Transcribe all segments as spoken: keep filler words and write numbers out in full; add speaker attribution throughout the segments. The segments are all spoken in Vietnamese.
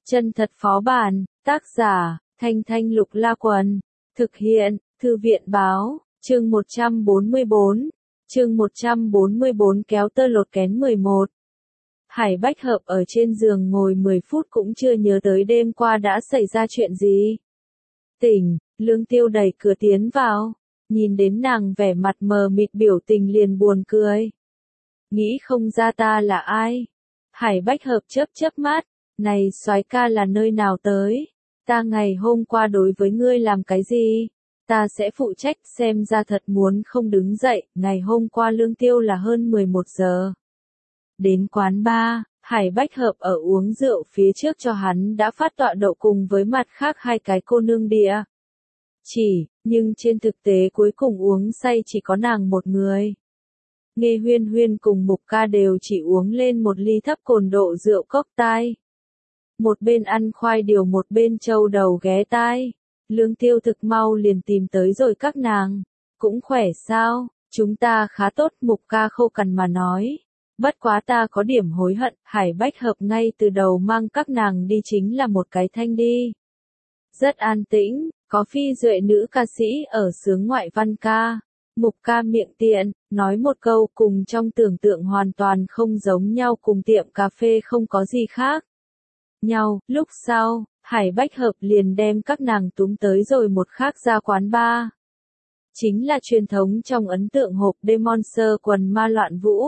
Speaker 1: Chân thật phó bản, tác giả, Thanh Thanh Lục La Quần, thực hiện, Thư viện báo, chương một trăm bốn mươi bốn, chương một trăm bốn mươi bốn kéo tơ lột kén mười một. Hải Bách Hợp ở trên giường ngồi mười phút cũng chưa nhớ tới đêm qua đã xảy ra chuyện gì. Tỉnh, Lương Tiêu đẩy cửa tiến vào, nhìn đến nàng vẻ mặt mờ mịt biểu tình liền buồn cười. Nghĩ không ra ta là ai? Hải Bách Hợp chớp chớp mắt, này soái ca là nơi nào tới? Ta ngày hôm qua đối với ngươi làm cái gì? Ta sẽ phụ trách, xem ra thật muốn không đứng dậy. Ngày hôm qua Lương Tiêu là hơn mười một giờ. Đến quán bar, Hải Bách Hợp ở uống rượu phía trước cho hắn đã phát tọa độ cùng với mặt khác hai cái cô nương địa. Chỉ, nhưng trên thực tế cuối cùng uống say chỉ có nàng một người. Nghe Huyên Huyên cùng Mục Ca đều chỉ uống lên một ly thấp cồn độ rượu cốc tai. Một bên ăn khoai điều một bên trâu đầu ghé tai. Lương Tiêu thực mau liền tìm tới rồi các nàng. Cũng khỏe sao, chúng ta khá tốt, Mục Ca khô cằn mà nói. Bất quá ta có điểm hối hận, Hải Bách Hợp ngay từ đầu mang các nàng đi chính là một cái thanh đi. Rất an tĩnh, có phi duệ nữ ca sĩ ở xướng ngoại văn ca. Mục Ca miệng tiện, nói một câu cùng trong tưởng tượng hoàn toàn không giống nhau, cùng tiệm cà phê không có gì khác nhau. Lúc sau, Hải Bách Hợp liền đem các nàng túm tới rồi một khác ra quán bar. Chính là truyền thống trong ấn tượng hộp đêm Monster quần ma loạn vũ.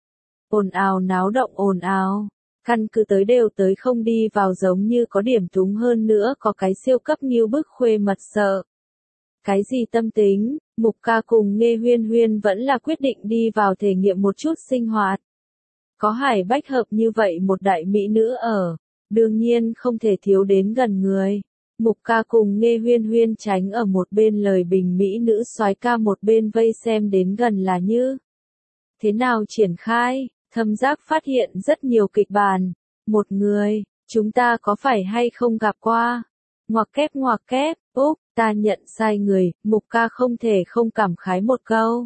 Speaker 1: Ồn ào náo động ồn ào, căn cứ tới đều tới không đi vào, giống như có điểm túng, hơn nữa có cái siêu cấp nghiêu bức khuê mật sợ. Cái gì tâm tính, Mục Ca cùng Nghe Huyên Huyên vẫn là quyết định đi vào thể nghiệm một chút sinh hoạt. Có Hải Bách Hợp như vậy một đại mỹ nữ ở, đương nhiên không thể thiếu đến gần người. Mục Ca cùng Nghe Huyên Huyên tránh ở một bên lời bình mỹ nữ soái ca, một bên vây xem đến gần là như thế nào triển khai. Thâm giác phát hiện rất nhiều kịch bản. Một người, chúng ta có phải hay không gặp qua? Ngoặc kép ngoặc kép, úp, ta nhận sai người, Mục Ca không thể không cảm khái một câu.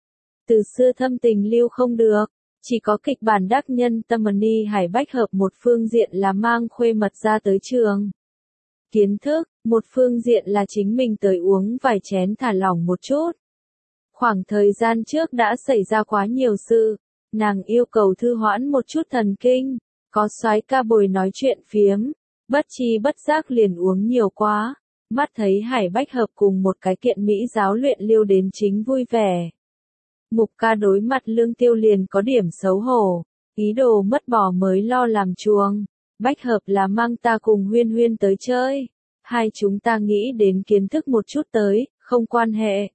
Speaker 1: Từ xưa thâm tình lưu không được, chỉ có kịch bản đắc nhân tâm ni. Hải Bách Hợp một phương diện là mang khuê mật ra tới trường kiến thức, một phương diện là chính mình tới uống vài chén thả lỏng một chút. Khoảng thời gian trước đã xảy ra quá nhiều sự. Nàng yêu cầu thư hoãn một chút thần kinh, có soái ca bồi nói chuyện phiếm, bất chi bất giác liền uống nhiều quá, mắt thấy Hải Bách Hợp cùng một cái kiện mỹ giáo luyện liêu đến chính vui vẻ. Mục Ca đối mặt Lương Tiêu liền có điểm xấu hổ, ý đồ mất bỏ mới lo làm chuông. Bách Hợp là mang ta cùng Huyên Huyên tới chơi, hai chúng ta nghĩ đến kiến thức một chút tới, không quan hệ.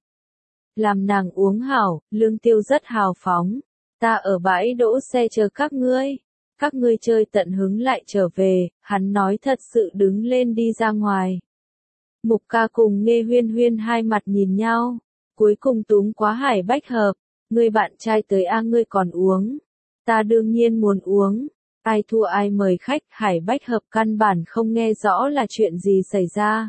Speaker 1: Làm nàng uống hảo, Lương Tiêu rất hào phóng. Ta ở bãi đỗ xe chờ các ngươi, các ngươi chơi tận hứng lại trở về, hắn nói thật sự đứng lên đi ra ngoài. Mục Ca cùng Nghe Huyên Huyên hai mặt nhìn nhau, cuối cùng túm quá Hải Bách Hợp, ngươi bạn trai tới a, ngươi còn uống, ta đương nhiên muốn uống, ai thua ai mời khách. Hải Bách Hợp căn bản không nghe rõ là chuyện gì xảy ra.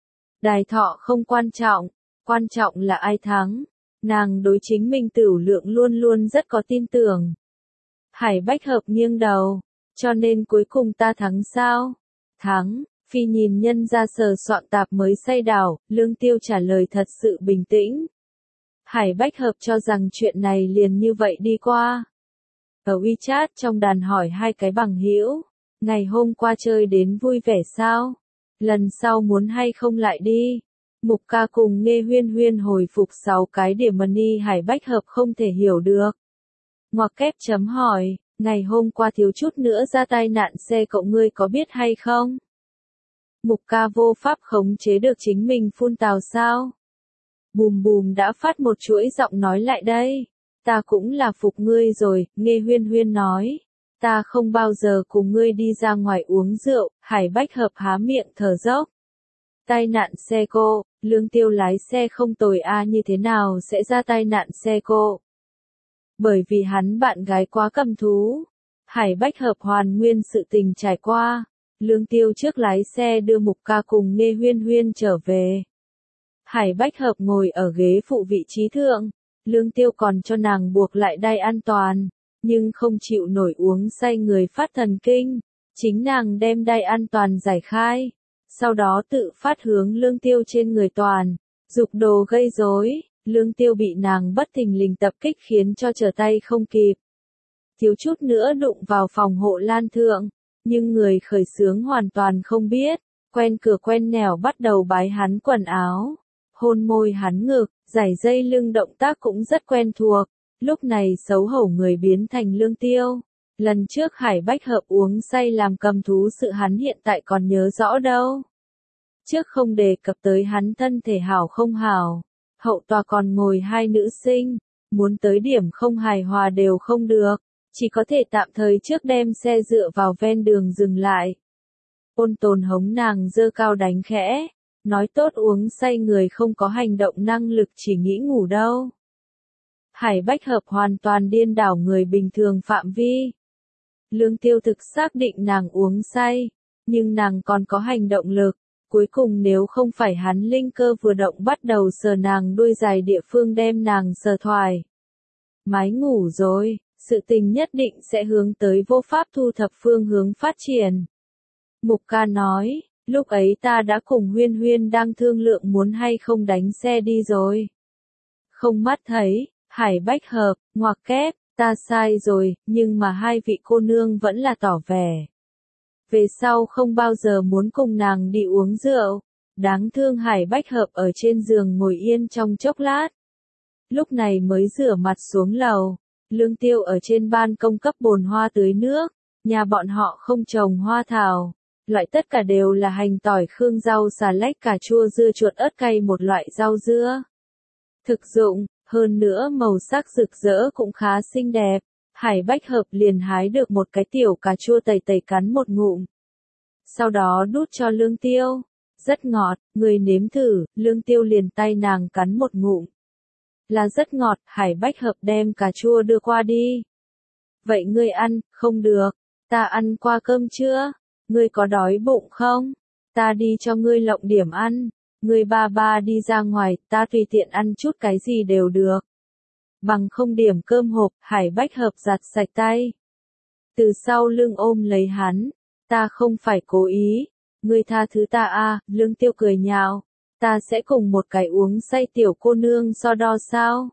Speaker 1: Đài thọ không quan trọng, quan trọng là ai thắng. Nàng đối chính mình tửu lượng luôn luôn rất có tin tưởng. Hải Bách Hợp nghiêng đầu, cho nên cuối cùng ta thắng sao? Thắng, phi nhìn nhân ra sờ soạn tạp mới say đảo. Lương Tiêu trả lời thật sự bình tĩnh. Hải Bách Hợp cho rằng chuyện này liền như vậy đi qua. Ở WeChat trong đàn hỏi hai cái bằng hữu, ngày hôm qua chơi đến vui vẻ sao? Lần sau muốn hay không lại đi? Mục Ca cùng Nghe Huyên Huyên hồi phục sáu cái điểm money. Hải Bách Hợp không thể hiểu được. Ngoặc kép chấm hỏi, ngày hôm qua thiếu chút nữa ra tai nạn xe cộ, ngươi có biết hay không? Mục Ca vô pháp khống chế được chính mình phun tào sao? Bùm bùm đã phát một chuỗi giọng nói lại đây. Ta cũng là phục ngươi rồi, Nghe Huyên Huyên nói. Ta không bao giờ cùng ngươi đi ra ngoài uống rượu. Hải Bách Hợp há miệng thở dốc. Tai nạn xe cộ, Lương Tiêu lái xe không tồi a, như thế nào sẽ ra tai nạn xe cộ? Bởi vì hắn bạn gái quá cầm thú. Hải Bách Hợp hoàn nguyên sự tình trải qua. Lương Tiêu trước lái xe đưa Mục Ca cùng Nghe Huyên Huyên trở về. Hải Bách Hợp ngồi ở ghế phụ vị trí thượng. Lương Tiêu còn cho nàng buộc lại đai an toàn, nhưng không chịu nổi uống say người phát thần kinh. Chính nàng đem đai an toàn giải khai, sau đó tự phát hướng Lương Tiêu trên người toàn, dục đồ gây rối. Lương Tiêu bị nàng bất thình lình tập kích khiến cho trở tay không kịp. Thiếu chút nữa đụng vào phòng hộ lan thượng, nhưng người khởi xướng hoàn toàn không biết, quen cửa quen nẻo bắt đầu bái hắn quần áo, hôn môi hắn ngực, giải dây lưng động tác cũng rất quen thuộc, lúc này xấu hổ người biến thành Lương Tiêu. Lần trước Hải Bách Hợp uống say làm cầm thú sự hắn hiện tại còn nhớ rõ đâu. Trước không đề cập tới hắn thân thể hảo không hảo, hậu tòa còn ngồi hai nữ sinh, muốn tới điểm không hài hòa đều không được, chỉ có thể tạm thời trước đem xe dựa vào ven đường dừng lại. Ôn Tồn hống nàng dơ cao đánh khẽ, nói tốt uống say người không có hành động năng lực chỉ nghĩ ngủ đâu. Hải Bách Hợp hoàn toàn điên đảo người bình thường phạm vi. Lương Tiêu thực xác định nàng uống say, nhưng nàng còn có hành động lực, cuối cùng nếu không phải hắn linh cơ vừa động bắt đầu sờ nàng đuôi dài địa phương đem nàng sờ thoải. Mái ngủ rồi, sự tình nhất định sẽ hướng tới vô pháp thu thập phương hướng phát triển. Mục Ca nói, lúc ấy ta đã cùng Huyên Huyên đang thương lượng muốn hay không đánh xe đi rồi. Không mắt thấy, Hải Bách Hợp, ngoặc kép, ta sai rồi, nhưng mà hai vị cô nương vẫn là tỏ vẻ. Về sau không bao giờ muốn cùng nàng đi uống rượu. Đáng thương Hải Bách Hợp ở trên giường ngồi yên trong chốc lát. Lúc này mới rửa mặt xuống lầu. Lương Tiêu ở trên ban công cấp bồn hoa tưới nước. Nhà bọn họ không trồng hoa thảo. Loại tất cả đều là hành tỏi khương rau xà lách cà chua dưa chuột ớt cay một loại rau dưa. Thực dụng, hơn nữa màu sắc rực rỡ cũng khá xinh đẹp. Hải Bách Hợp liền hái được một cái tiểu cà chua tẩy tẩy cắn một ngụm. Sau đó đút cho Lương Tiêu. Rất ngọt, người nếm thử, Lương Tiêu liền tay nàng cắn một ngụm. Là rất ngọt, Hải Bách Hợp đem cà chua đưa qua đi. Vậy ngươi ăn, không được, ta ăn qua cơm chưa? Ngươi có đói bụng không? Ta đi cho ngươi lộng điểm ăn. Ngươi ba ba đi ra ngoài, ta tùy tiện ăn chút cái gì đều được. Bằng không điểm cơm hộp, Hải Bách Hợp giặt sạch tay. Từ sau lưng ôm lấy hắn, ta không phải cố ý, ngươi tha thứ ta a. Lương Tiêu cười nhạo, ta sẽ cùng một cái uống say tiểu cô nương so đo sao?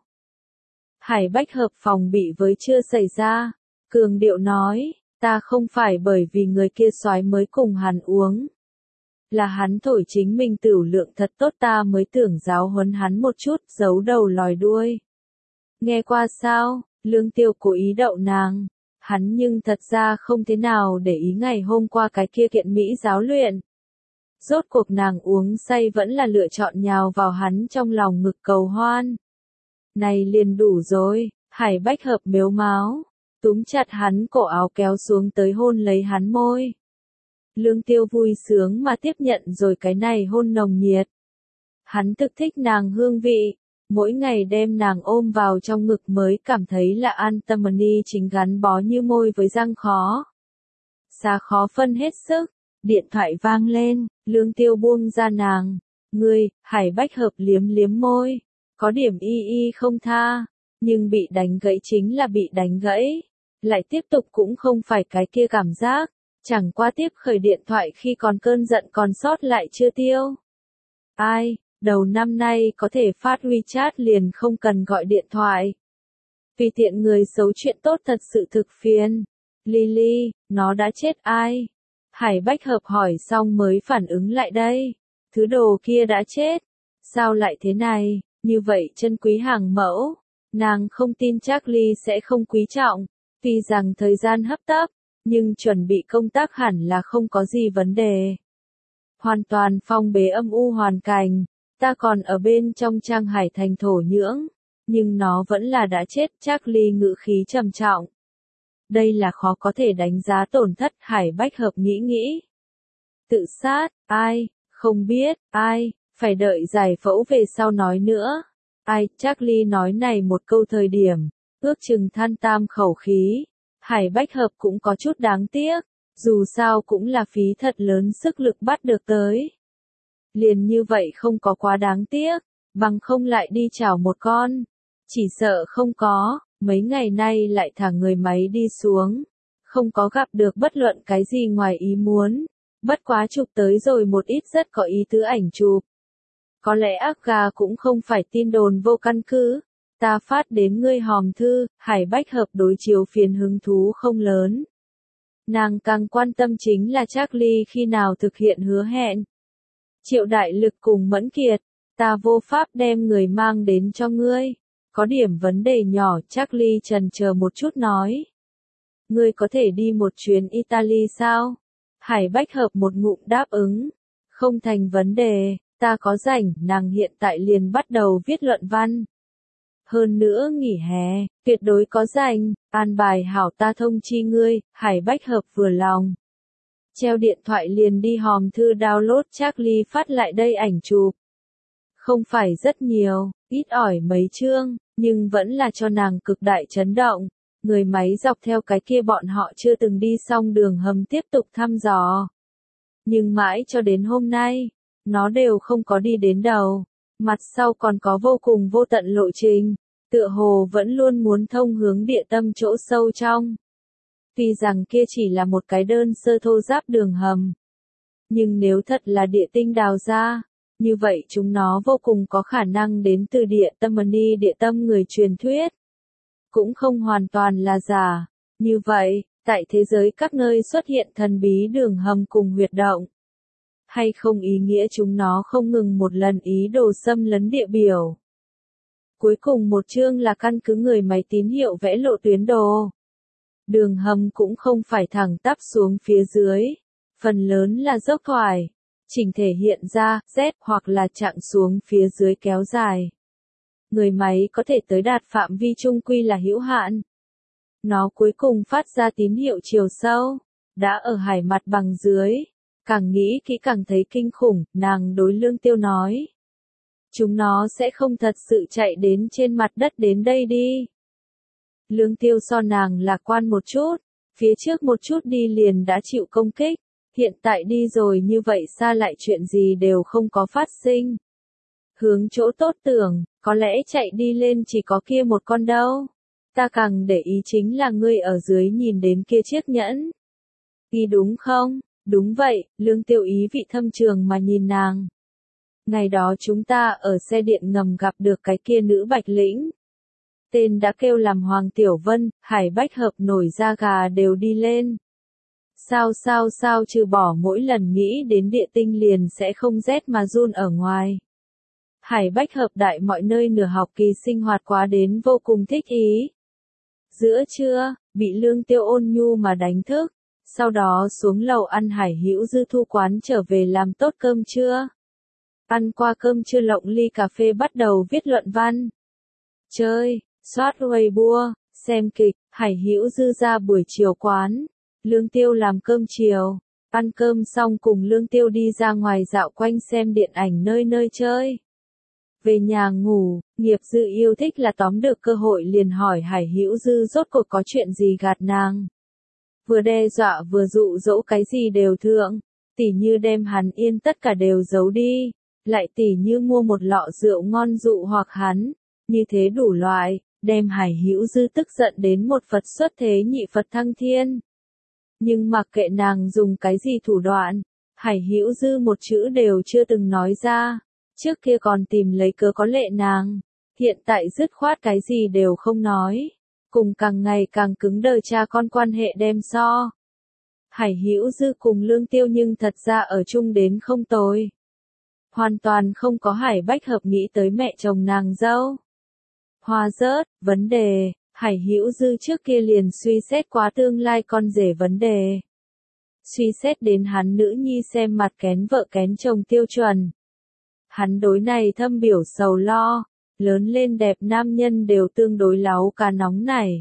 Speaker 1: Hải Bách Hợp phòng bị với chưa xảy ra, cường điệu nói, ta không phải bởi vì người kia soái mới cùng hắn uống. Là hắn thổi chính mình tửu lượng thật tốt ta mới tưởng giáo huấn hắn một chút, giấu đầu lòi đuôi. Nghe qua sao, Lương Tiêu cố ý đậu nàng, hắn nhưng thật ra không thế nào để ý ngày hôm qua cái kia kiện Mỹ giáo luyện. Rốt cuộc nàng uống say vẫn là lựa chọn nhào vào hắn trong lòng ngực cầu hoan. Này liền đủ rồi, Hải Bách Hợp mếu máo, túm chặt hắn cổ áo kéo xuống tới hôn lấy hắn môi. Lương Tiêu vui sướng mà tiếp nhận rồi cái này hôn nồng nhiệt. Hắn thực thích nàng hương vị, mỗi ngày đem nàng ôm vào trong ngực mới cảm thấy là an tâm ni chính gắn bó như môi với răng khó. Xa khó phân hết sức, điện thoại vang lên, Lương Tiêu buông ra nàng. Ngươi, Hải Bách Hợp liếm liếm môi, có điểm y y không tha, nhưng bị đánh gãy chính là bị đánh gãy, lại tiếp tục cũng không phải cái kia cảm giác. Chẳng qua tiếp khởi điện thoại khi còn cơn giận còn sót lại chưa tiêu. Ai, đầu năm nay có thể phát WeChat liền không cần gọi điện thoại. Vì tiện người xấu chuyện tốt thật sự thực phiền. Lily, nó đã chết ai? Hải Bách Hợp hỏi xong mới phản ứng lại đây. Thứ đồ kia đã chết. Sao lại thế này, như vậy chân quý hàng mẫu. Nàng không tin Charlie sẽ không quý trọng. Tuy rằng thời gian hấp tấp. Nhưng chuẩn bị công tác hẳn là không có gì vấn đề. Hoàn toàn phong bế âm u hoàn cảnh, ta còn ở bên trong Trang Hải Thành thổ nhưỡng, nhưng nó vẫn là đã chết. Charlie ngữ khí trầm trọng. Đây là khó có thể đánh giá tổn thất. Hải Bách Hợp nghĩ nghĩ. Tự sát, ai, không biết, ai, phải đợi giải phẫu về sau nói nữa. Ai, Charlie nói này một câu thời điểm, ước chừng than tam khẩu khí. Hải Bách Hợp cũng có chút đáng tiếc, dù sao cũng là phí thật lớn sức lực bắt được tới. Liền như vậy không có quá đáng tiếc, bằng không lại đi chảo một con. Chỉ sợ không có, mấy ngày nay lại thả người máy đi xuống. không có gặp được bất luận cái gì ngoài ý muốn. Bất quá chụp tới rồi một ít rất có ý tứ ảnh chụp. Có lẽ ác gà cũng không phải tin đồn vô căn cứ. Ta phát đến ngươi hòm thư, Hải Bách Hợp đối chiếu phiến hứng thú không lớn. Nàng càng quan tâm chính là Charlie khi nào thực hiện hứa hẹn. Triệu Đại Lực cùng Mẫn Kiệt, ta vô pháp đem người mang đến cho ngươi. Có điểm vấn đề nhỏ, Charlie chần chờ một chút nói. Ngươi có thể đi một chuyến Italy sao? Hải Bách Hợp một ngụm đáp ứng. Không thành vấn đề, ta có rảnh, nàng hiện tại liền bắt đầu viết luận văn. Hơn nữa nghỉ hè, tuyệt đối có rảnh, an bài hảo ta thông chi ngươi, Hải Bách Hợp vừa lòng. Treo điện thoại liền đi hòm thư download Charlie phát lại đây ảnh chụp. Không phải rất nhiều, ít ỏi mấy chương, nhưng vẫn là cho nàng cực đại chấn động. Người máy dọc theo cái kia bọn họ chưa từng đi xong đường hầm tiếp tục thăm dò. Nhưng mãi cho đến hôm nay, nó đều không có đi đến đầu. Mặt sau còn có vô cùng vô tận lộ trình, tựa hồ vẫn luôn muốn thông hướng địa tâm chỗ sâu trong. Tuy rằng kia chỉ là một cái đơn sơ thô ráp đường hầm. Nhưng nếu thật là địa tinh đào ra, như vậy chúng nó vô cùng có khả năng đến từ địa tâm ni địa tâm người truyền thuyết. Cũng không hoàn toàn là giả. Như vậy, tại thế giới các nơi xuất hiện thần bí đường hầm cùng huyệt động. Hay không ý nghĩa chúng nó không ngừng một lần ý đồ xâm lấn địa biểu. Cuối cùng một chương là căn cứ người máy tín hiệu vẽ lộ tuyến đồ. Đường hầm cũng không phải thẳng tắp xuống phía dưới. Phần lớn là dốc thoải. Chỉnh thể hiện ra, Z hoặc là chặng xuống phía dưới kéo dài. Người máy có thể tới đạt phạm vi trung quy là hữu hạn. Nó cuối cùng phát ra tín hiệu chiều sâu, đã ở hải mặt bằng dưới. Càng nghĩ kỹ càng thấy kinh khủng, nàng đối Lương Tiêu nói. Chúng nó sẽ không thật sự chạy đến trên mặt đất đến đây đi. Lương Tiêu so nàng lạc quan một chút, phía trước một chút đi liền đã chịu công kích, hiện tại đi rồi như vậy xa lại chuyện gì đều không có phát sinh. Hướng chỗ tốt tưởng, có lẽ chạy đi lên chỉ có kia một con đâu. Ta càng để ý chính là ngươi ở dưới nhìn đến kia chiếc nhẫn. Ý đúng không? Đúng vậy, Lương Tiêu ý vị thâm trường mà nhìn nàng. Ngày đó chúng ta ở xe điện ngầm gặp được cái kia nữ bạch lĩnh. Tên đã kêu làm Hoàng Tiểu Vân, Hải Bách Hợp nổi da gà đều đi lên. Sao sao sao trừ bỏ mỗi lần nghĩ đến địa tinh liền sẽ không rét mà run ở ngoài. Hải Bách Hợp đại mọi nơi nửa học kỳ sinh hoạt quá đến vô cùng thích ý. Giữa trưa, bị Lương Tiêu ôn nhu mà đánh thức, sau đó xuống lầu ăn Hải Hữu Dư thu quán trở về làm tốt cơm trưa. Ăn qua cơm trưa lộng ly cà phê bắt đầu viết luận văn. Chơi, soát Weibo, xem kịch, Hải Hữu Dư ra buổi chiều quán. Lương Tiêu làm cơm chiều, ăn cơm xong cùng Lương Tiêu đi ra ngoài dạo quanh xem điện ảnh nơi nơi chơi. Về nhà ngủ, Nghiệp Dư yêu thích là tóm được cơ hội liền hỏi Hải Hữu Dư rốt cuộc có chuyện gì gạt nàng. Vừa đe dọa vừa dụ dỗ cái gì đều thượng, tỉ như đem hắn yên tất cả đều giấu đi, lại tỉ như mua một lọ rượu ngon dụ hoặc hắn, như thế đủ loại, đem Hải Hữu Dư tức giận đến một Phật xuất thế nhị Phật thăng thiên. Nhưng mặc kệ nàng dùng cái gì thủ đoạn, Hải Hữu Dư một chữ đều chưa từng nói ra, trước kia còn tìm lấy cớ có lệ nàng, hiện tại dứt khoát cái gì đều không nói, cùng càng ngày càng cứng đờ cha con quan hệ đem so. Hải Hữu Dư cùng Lương Tiêu nhưng thật ra ở chung đến không tồi. Hoàn toàn không có Hải Bách Hợp nghĩ tới mẹ chồng nàng dâu. Hoa rớt, vấn đề, Hải Hữu Dư trước kia liền suy xét quá tương lai con rể vấn đề. Suy xét đến hắn nữ nhi xem mặt kén vợ kén chồng tiêu chuẩn. Hắn đối này thâm biểu sầu lo, lớn lên đẹp nam nhân đều tương đối láu cá nóng này.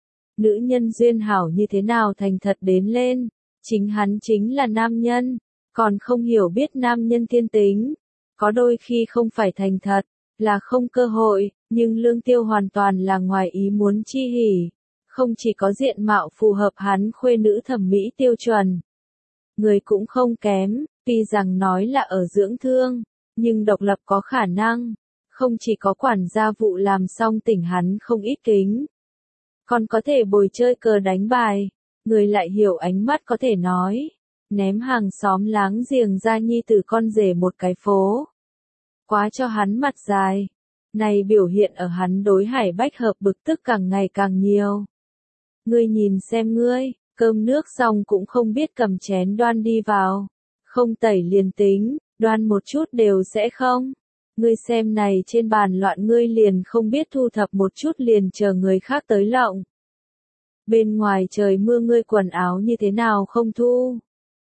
Speaker 1: Nữ nhân duyên hảo như thế nào thành thật đến lên, chính hắn chính là nam nhân, còn không hiểu biết nam nhân thiên tính. Có đôi khi không phải thành thật, là không cơ hội, nhưng Lương Tiêu hoàn toàn là ngoài ý muốn chi hỉ. Không chỉ có diện mạo phù hợp hắn khuê nữ thẩm mỹ tiêu chuẩn. Người cũng không kém, tuy rằng nói là ở dưỡng thương, nhưng độc lập có khả năng. Không chỉ có quản gia vụ làm xong tỉnh hắn không ít kính. Còn có thể bồi chơi cờ đánh bài, người lại hiểu ánh mắt có thể nói, ném hàng xóm láng giềng ra nhi tử con rể một cái phố. Quá cho hắn mặt dài. Này biểu hiện ở hắn đối Hải Bách Hợp bực tức càng ngày càng nhiều. Ngươi nhìn xem ngươi, cơm nước xong cũng không biết cầm chén đoan đi vào. Không tẩy liền tính, đoan một chút đều sẽ không. Ngươi xem này trên bàn loạn ngươi liền không biết thu thập một chút liền chờ người khác tới lộng. Bên ngoài trời mưa ngươi quần áo như thế nào không thu.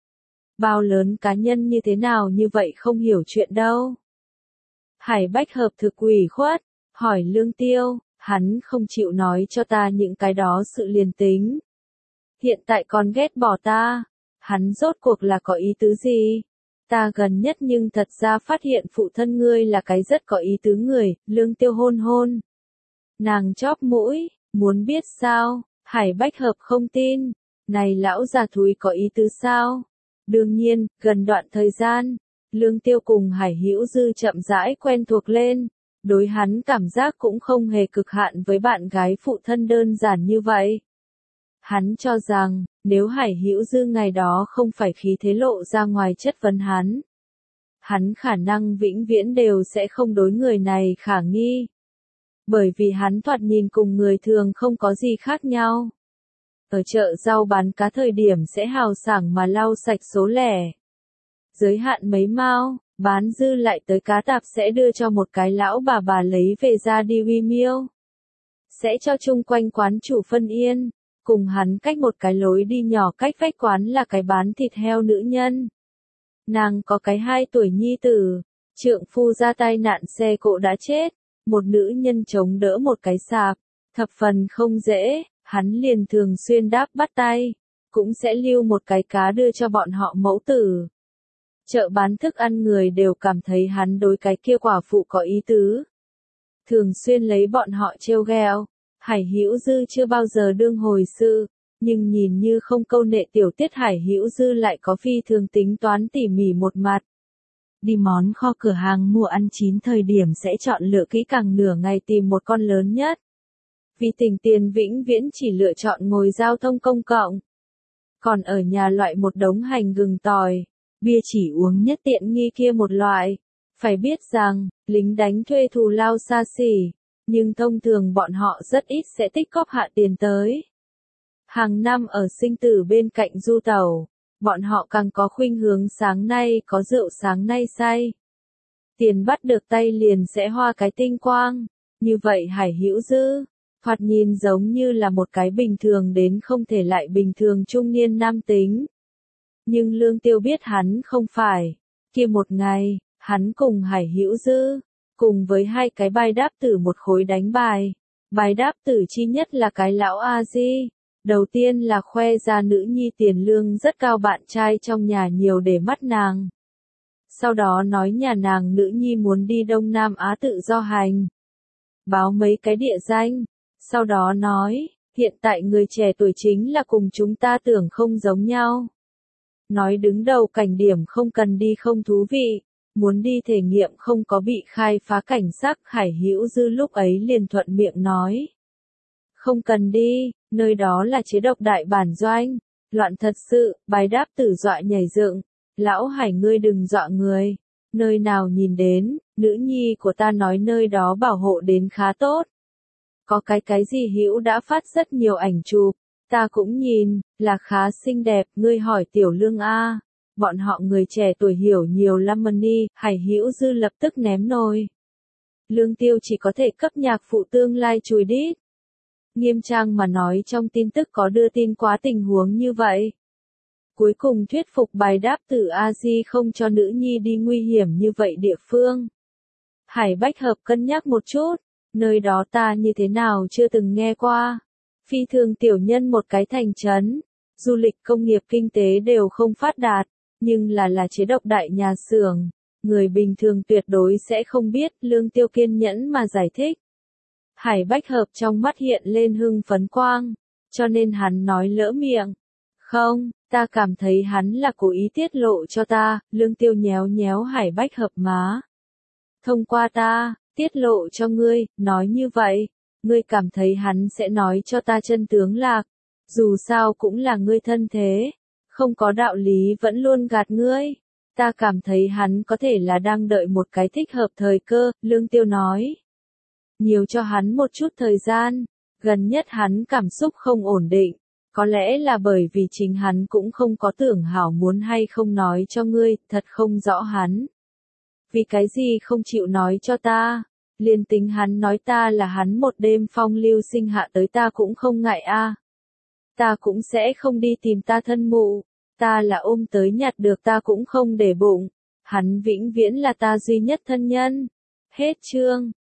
Speaker 1: Bao lớn cá nhân như thế nào như vậy không hiểu chuyện đâu. Hải Bách Hợp thực ủy khuất, hỏi Lương Tiêu, hắn không chịu nói cho ta những cái đó sự liền tính. Hiện tại còn ghét bỏ ta, hắn rốt cuộc là có ý tứ gì? Ta gần nhất nhưng thật ra phát hiện phụ thân ngươi là cái rất có ý tứ người, Lương Tiêu hôn hôn. Nàng chóp mũi, muốn biết sao, Hải Bách Hợp không tin, này lão già thúi có ý tứ sao? Đương nhiên, gần đoạn thời gian, Lương Tiêu cùng Hải Hữu Dư chậm rãi quen thuộc lên, đối hắn cảm giác cũng không hề cực hạn với bạn gái phụ thân đơn giản như vậy. Hắn cho rằng, nếu Hải Hữu Dư ngày đó không phải khí thế lộ ra ngoài chất vấn hắn, hắn khả năng vĩnh viễn đều sẽ không đối người này khả nghi. Bởi vì hắn thoạt nhìn cùng người thường không có gì khác nhau. Ở chợ rau bán cá thời điểm sẽ hào sảng mà lau sạch số lẻ. Giới hạn mấy mao, bán dư lại tới cá tạp sẽ đưa cho một cái lão bà bà lấy về ra đi uy miêu. Sẽ cho chung quanh quán chủ phân yên, cùng hắn cách một cái lối đi nhỏ cách vách quán là cái bán thịt heo nữ nhân. Nàng có cái hai tuổi nhi tử, trượng phu ra tai nạn xe cộ đã chết, một nữ nhân chống đỡ một cái sạp, thập phần không dễ, hắn liền thường xuyên đáp bắt tay, cũng sẽ lưu một cái cá đưa cho bọn họ mẫu tử. Chợ bán thức ăn người đều cảm thấy hắn đối cái kia quả phụ có ý tứ. Thường xuyên lấy bọn họ trêu ghẹo. Hải Hữu Dư chưa bao giờ đương hồi sự, nhưng nhìn như không câu nệ tiểu tiết Hải Hữu Dư lại có phi thường tính toán tỉ mỉ một mặt. Đi món kho cửa hàng mua ăn chín thời điểm sẽ chọn lựa kỹ càng nửa ngày tìm một con lớn nhất. Vì tình tiền vĩnh viễn chỉ lựa chọn ngồi giao thông công cộng. Còn ở nhà loại một đống hành gừng tỏi, bia chỉ uống nhất tiện nghi kia một loại. Phải biết rằng, lính đánh thuê thù lao xa xỉ, nhưng thông thường bọn họ rất ít sẽ tích cóp hạ tiền tới. Hàng năm ở sinh tử bên cạnh du tàu, bọn họ càng có khuynh hướng sáng nay có rượu sáng nay say. Tiền bắt được tay liền sẽ hoa cái tinh quang, như vậy Hải Hữu Dư, thoạt nhìn giống như là một cái bình thường đến không thể lại bình thường trung niên nam tính. Nhưng Lương Tiêu biết hắn không phải, kia một ngày, hắn cùng Hải Hữu Dư, cùng với hai cái bài đáp tử một khối đánh bài. Bài đáp tử chi nhất là cái lão A-di. Đầu tiên là khoe ra nữ nhi tiền lương rất cao bạn trai trong nhà nhiều để mắt nàng. Sau đó nói nhà nàng nữ nhi muốn đi Đông Nam Á tự do hành. Báo mấy cái địa danh. Sau đó nói, hiện tại người trẻ tuổi chính là cùng chúng ta tưởng không giống nhau. Nói đứng đầu cảnh điểm không cần đi không thú vị. Muốn đi thể nghiệm không có bị khai phá cảnh sắc. Hải Hữu Dư lúc ấy liền thuận miệng nói. Không cần đi, nơi đó là chế độc đại bản doanh. Loạn thật sự, bài đáp tử dọa nhảy dựng. Lão Hải ngươi đừng dọa người. Nơi nào nhìn đến, nữ nhi của ta nói nơi đó bảo hộ đến khá tốt. Có cái cái gì Hữu đã phát rất nhiều ảnh chụp. Ta cũng nhìn, là khá xinh đẹp. Ngươi hỏi Tiểu Lương A. Bọn họ người trẻ tuổi hiểu nhiều lắm money, Hải Hữu Dư lập tức ném nồi. Lương Tiêu chỉ có thể cấp nhạc phụ tương lai chùi đít. Nghiêm trang mà nói trong tin tức có đưa tin quá tình huống như vậy. Cuối cùng thuyết phục bài đáp tử A-di không cho nữ nhi đi nguy hiểm như vậy địa phương. Hải Bách Hợp cân nhắc một chút, nơi đó ta như thế nào chưa từng nghe qua. Phi thường tiểu nhân một cái thành trấn, du lịch công nghiệp kinh tế đều không phát đạt. Nhưng là là chế độc đại nhà xưởng, người bình thường tuyệt đối sẽ không biết. Lương Tiêu kiên nhẫn mà giải thích. Hải Bách Hợp trong mắt hiện lên hưng phấn quang, cho nên hắn nói lỡ miệng. Không, ta cảm thấy hắn là cố ý tiết lộ cho ta. Lương Tiêu nhéo nhéo Hải Bách Hợp má. Thông qua ta, tiết lộ cho ngươi, nói như vậy, ngươi cảm thấy hắn sẽ nói cho ta chân tướng lạc. Dù sao cũng là ngươi thân thế, không có đạo lý vẫn luôn gạt ngươi. Ta cảm thấy hắn có thể là đang đợi một cái thích hợp thời cơ, Lương Tiêu nói. Nhiều cho hắn một chút thời gian, gần nhất hắn cảm xúc không ổn định, có lẽ là bởi vì chính hắn cũng không có tưởng hảo muốn hay không nói cho ngươi, thật không rõ hắn. Vì cái gì không chịu nói cho ta, liền tính hắn nói ta là hắn một đêm phong lưu sinh hạ tới ta cũng không ngại a. Ta cũng sẽ không đi tìm ta thân mụ, ta là ôm tới nhặt được ta cũng không để bụng, hắn vĩnh viễn là ta duy nhất thân nhân. Hết chương.